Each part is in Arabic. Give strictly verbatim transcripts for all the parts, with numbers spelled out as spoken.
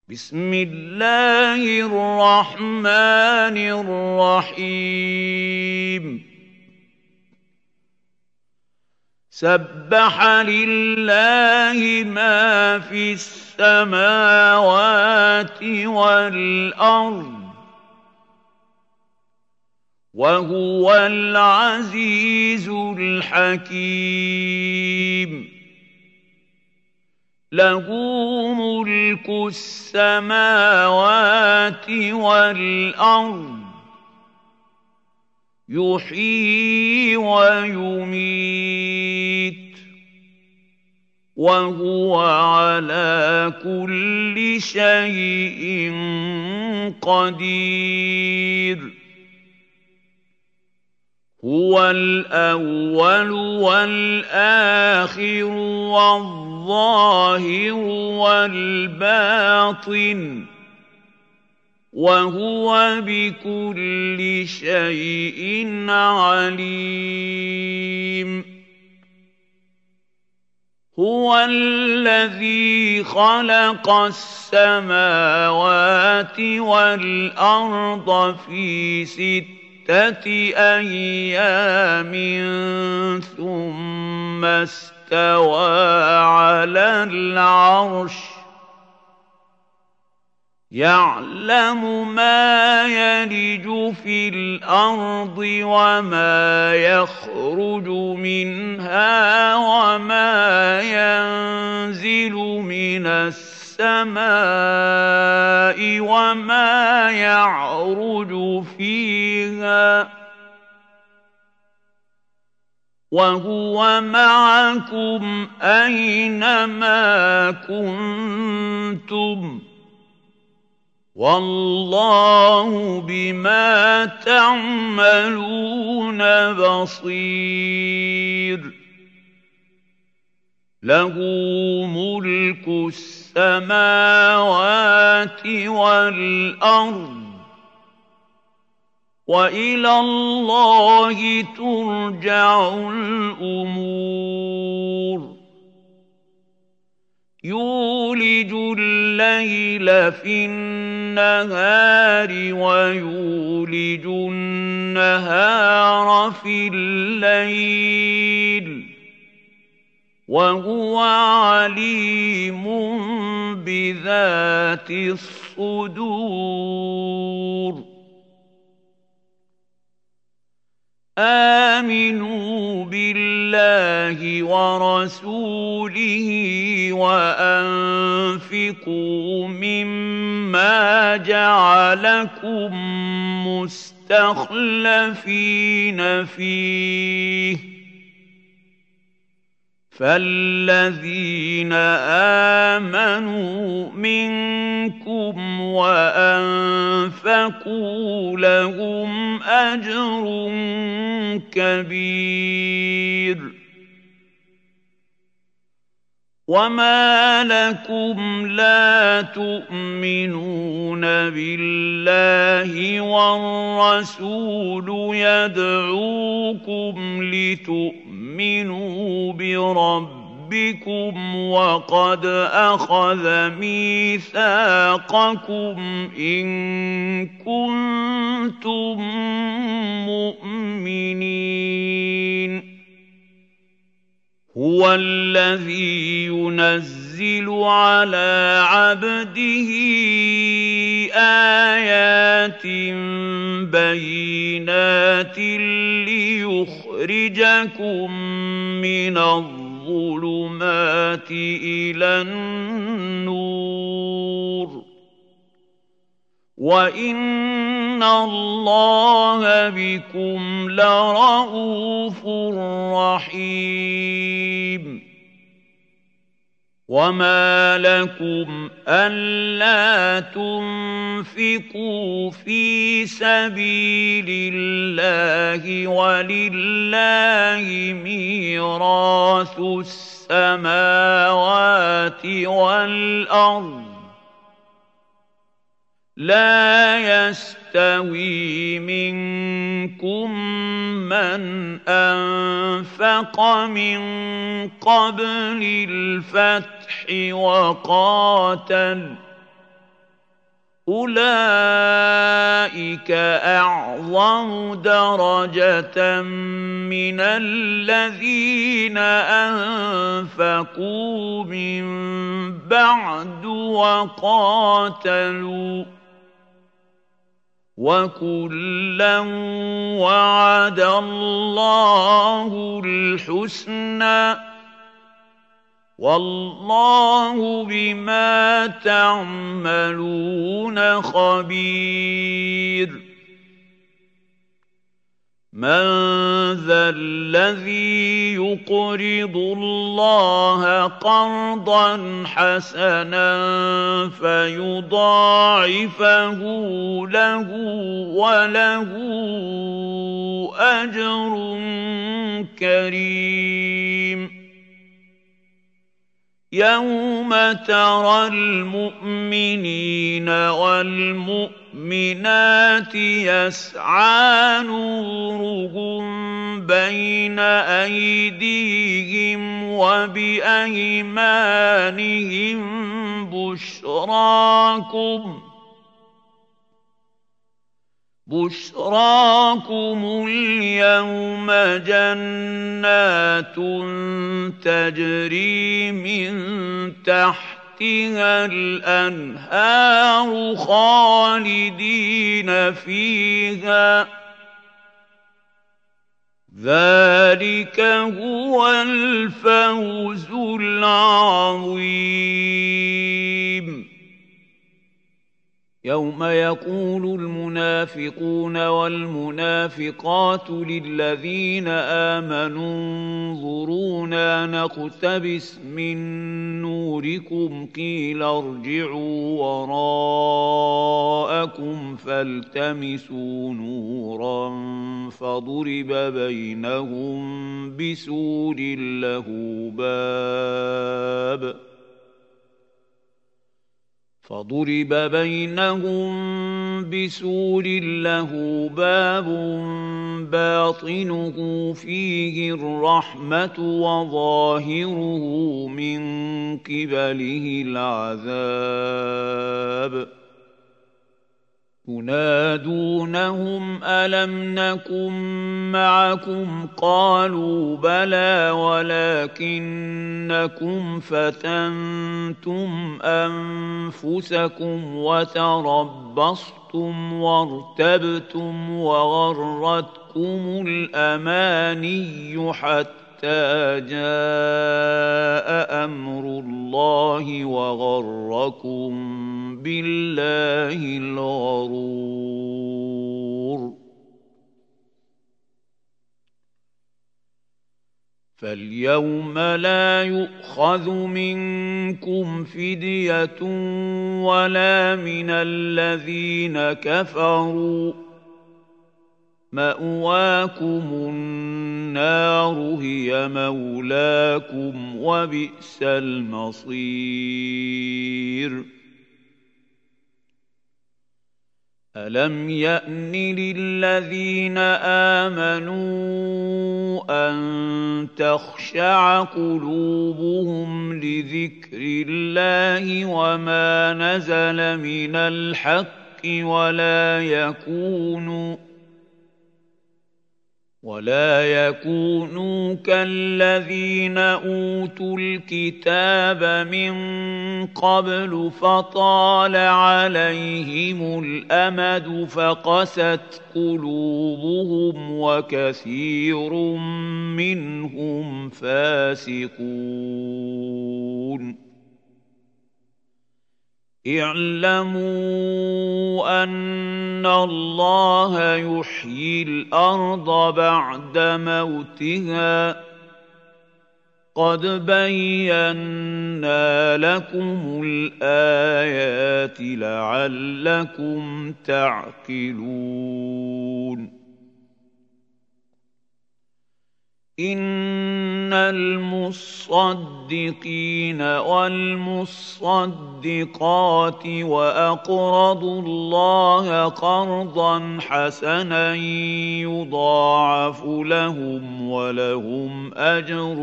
بسم الله الرحمن الرحيم سبح لله ما في السماوات والأرض وهو العزيز الحكيم له ملك السماوات والأرض يحيي ويميت وهو على كل شيء قدير هو الأول والآخر والظاهر والباطن وهو بكل شيء عليم هو الذي خلق السماوات والأرض في ستة أيام ثم استوى على العرش يعلم ما يلج في الأرض وما يخرج منها وما ينزل من السماء وما يعرج فيها وهو معكم أينما كنتم والله بما تعملون بصير له ملك السماوات والأرض وإلى الله ترجع الأمور يولج الليل في النهار ويولج النهار في الليل وهو عليم بذات الصدور آمنوا بالله ورسوله وأنفقوا مما جعلكم مستخلفين فيه فالذين آمنوا منكم وأنفقوا لهم أجر كبير وما لكم لا تؤمنون بالله والرسول يدعوكم لتؤمنوا بربكم وقد أخذ ميثاقكم إن كنتم مؤمنين هو الذي ينزل على عبده آيات بينات ليخرجكم من الظلمات إلى النور وإن الله بكم لرءوف رحيم وما لكم ألا تنفقوا في سبيل الله ولله ميراث السماوات والأرض لا يستوي منكم من أنفق من قبل الفتح وقاتل أولئك أعظم درجة من الذين أنفقوا من بعد وقاتلوا وكلا وعد الله الحسنى والله بما تعملون خبير من ذا الذي يقرض الله قرضا حسنا فيضاعفه له وله أجر كريم يوم ترى المؤمنين والمؤمنات يسعى نورهم بين أيديهم وبأيمانهم بشراكم بشراكم اليوم جنات تجري من تحتها الأنهار خالدين فيها ذلك هو الفوز العظيم يوم يقول المنافقون والمنافقات للذين آمنوا انظرونا نقتبس من نوركم قيل ارجعوا وراءكم فالتمسوا نورا فضرب بينهم بسور له باب فضرب بينهم بسور له باب باطنه فيه الرحمة وظاهره من قبله العذاب ينادونهم ألم نكن معكم قالوا بلى ولكنكم فتنتم أنفسكم وتربصتم وارتبتم وغرتكم الأماني حتى جاء أمر الله وغركم بالله الغرور فاليوم لا يؤخذ منكم فدية ولا من الذين كفروا مأواكم النار هي مولاكم وبئس المصير ألم يأن للذين آمنوا أن تخشع قلوبهم لذكر الله وما نزل من الحق ولا يكونوا ولا يكونوا كالذين أوتوا الكتاب من قبل فطال عليهم الأمد فقست قلوبهم وكثير منهم فاسقون اعلموا أن الله يحيي الأرض بعد موتها قد بينا لكم الآيات لعلكم تعقلون إن المصدقين والمصدقات وأقرضوا الله قرضا حسنا يضاعف لهم ولهم أجر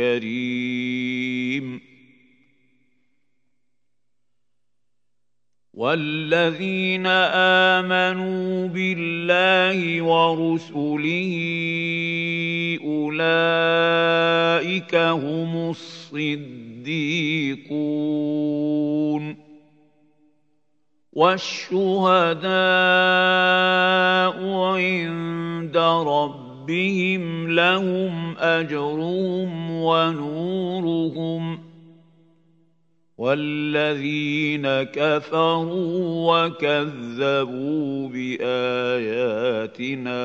كريم والذين آمنوا بالله ورسله أولئك هم الصديقون والشهداء عند ربهم لهم أجرهم ونورهم والذين كفروا وكذبوا بآياتنا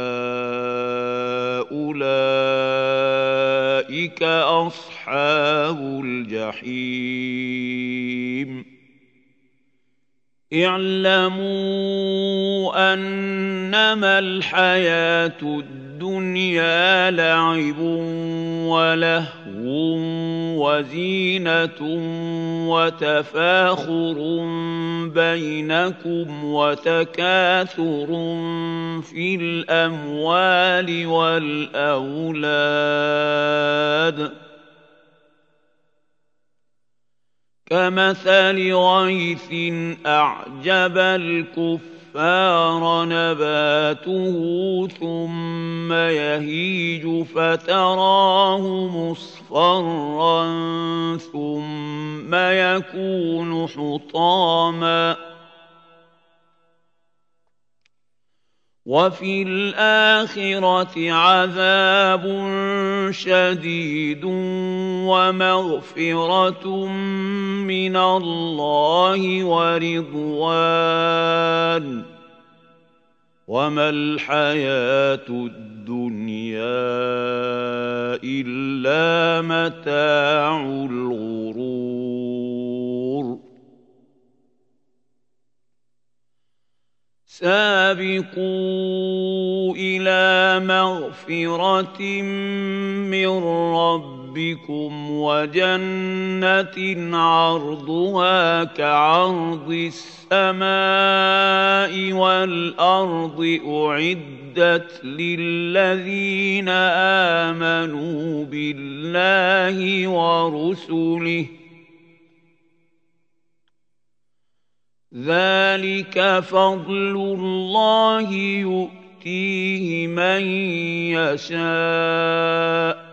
أولئك أصحاب الجحيم اعلموا أنما الحياة الدنيا لعب ولهو وزينة وتفاخر بينكم وتكاثر في الأموال والأولاد كمثل غيث أعجب الكفار نباته ثم يهيج فتراه مصفرا ثم يكون حطاما وفي الآخرة عذاب شديد ومغفرة من الله ورضوان وما الحياة الدنيا إلا متاع الغرور سابقوا إلى مغفرة من ربكم وجنة عرضها كعرض السماء والأرض أعدت للذين آمنوا بالله ورسله ذلك فضل الله يؤتيه من يشاء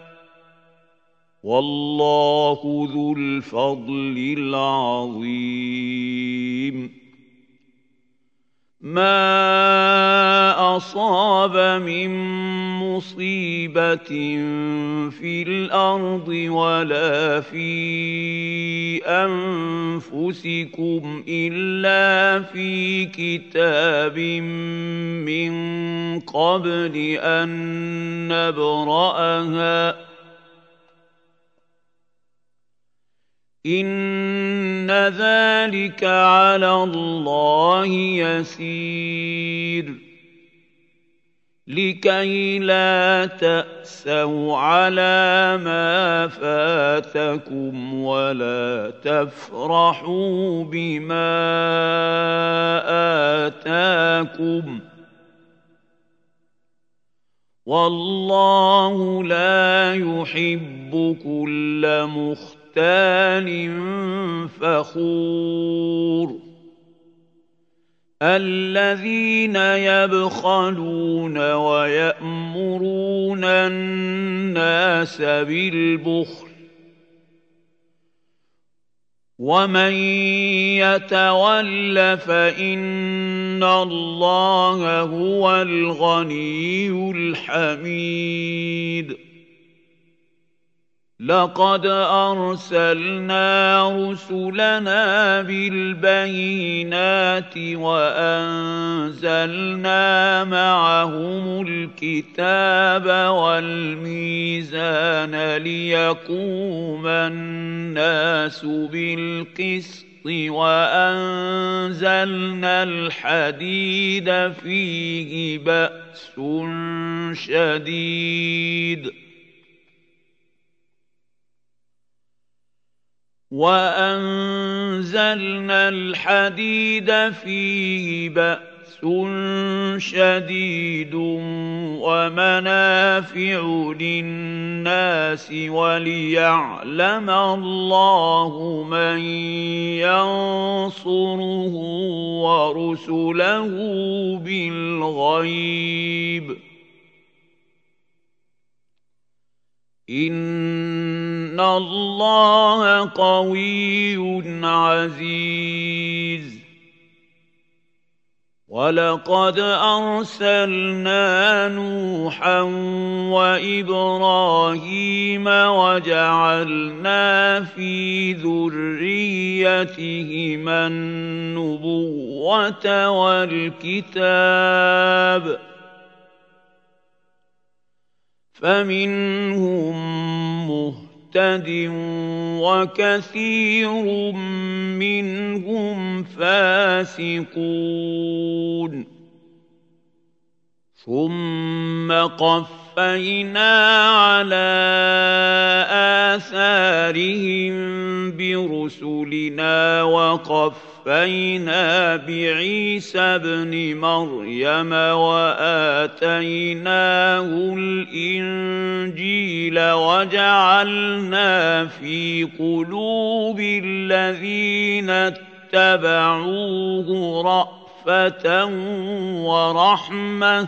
والله ذو الفضل العظيم ما أصاب من مصيبة في الأرض ولا في أنفسكم إلا في كتاب من قبل أن نبرأها إن ذلك على الله يسير لكي لا تأسوا على ما فاتكم ولا تفرحوا بما آتاكم والله لا يحب كل مختار مختال فخور الذين يبخلون ويأمرون الناس بالبخل ومن يتول فإن الله هو الغني الحميد لقد أرسلنا رسلنا بالبينات وأنزلنا معهم الكتاب والميزان ليقوم الناس بالقسط وأنزلنا الحديد فيه بأس شديد وأنزلنا الحديد فيه بأس شديد ومنافع للناس وليعلم الله من ينصره ورسله بالغيب إن الله قوي عزيز ولقد أرسلنا نوحا وإبراهيم وجعلنا في ذريتهما النبوة والكتاب فمنهم مهتد وكثير منهم فاسقون ثم قفينا على آثارهم برسلنا وقفينا بعيسى ابن مريم وآتيناه الإنجيل وجعلنا في قلوب الذين اتبعوه رأفة ورحمة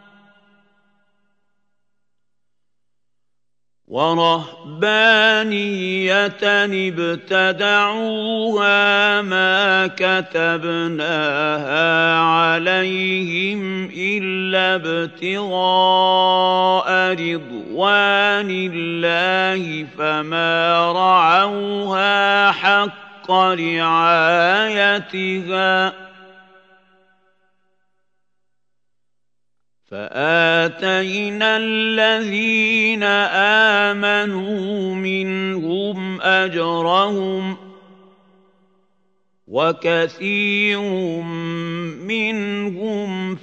ورهبانية ابتدعوها ما كتبناها عليهم إلا ابتغاء رضوان الله فما رعوها حق رعايتها فآتينا الذين آمنوا منهم أجرهم وكثير منهم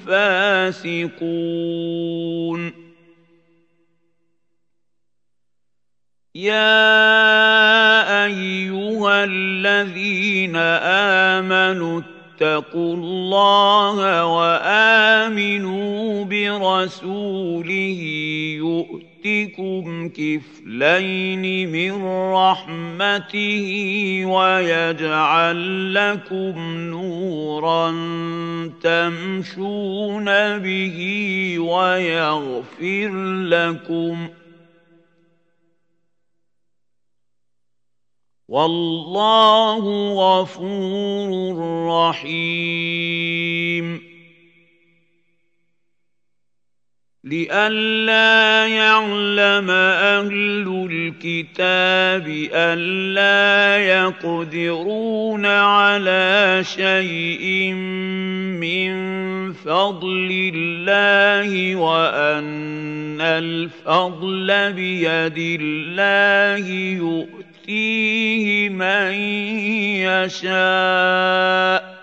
فاسقون يا أيها الذين آمنوا اتقوا الله وآمنوا برسوله يؤتكم كفلين من رحمته ويجعل لكم نورا تمشون به ويغفر لكم والله غفور رحيم لئلا يعلم أهل الكتاب ألا يقدرون على شيء من فضل الله وأن الفضل بيد الله يؤتيه يؤتيه من يشاء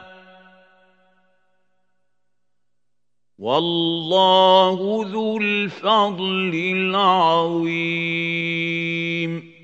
والله ذو الفضل العظيم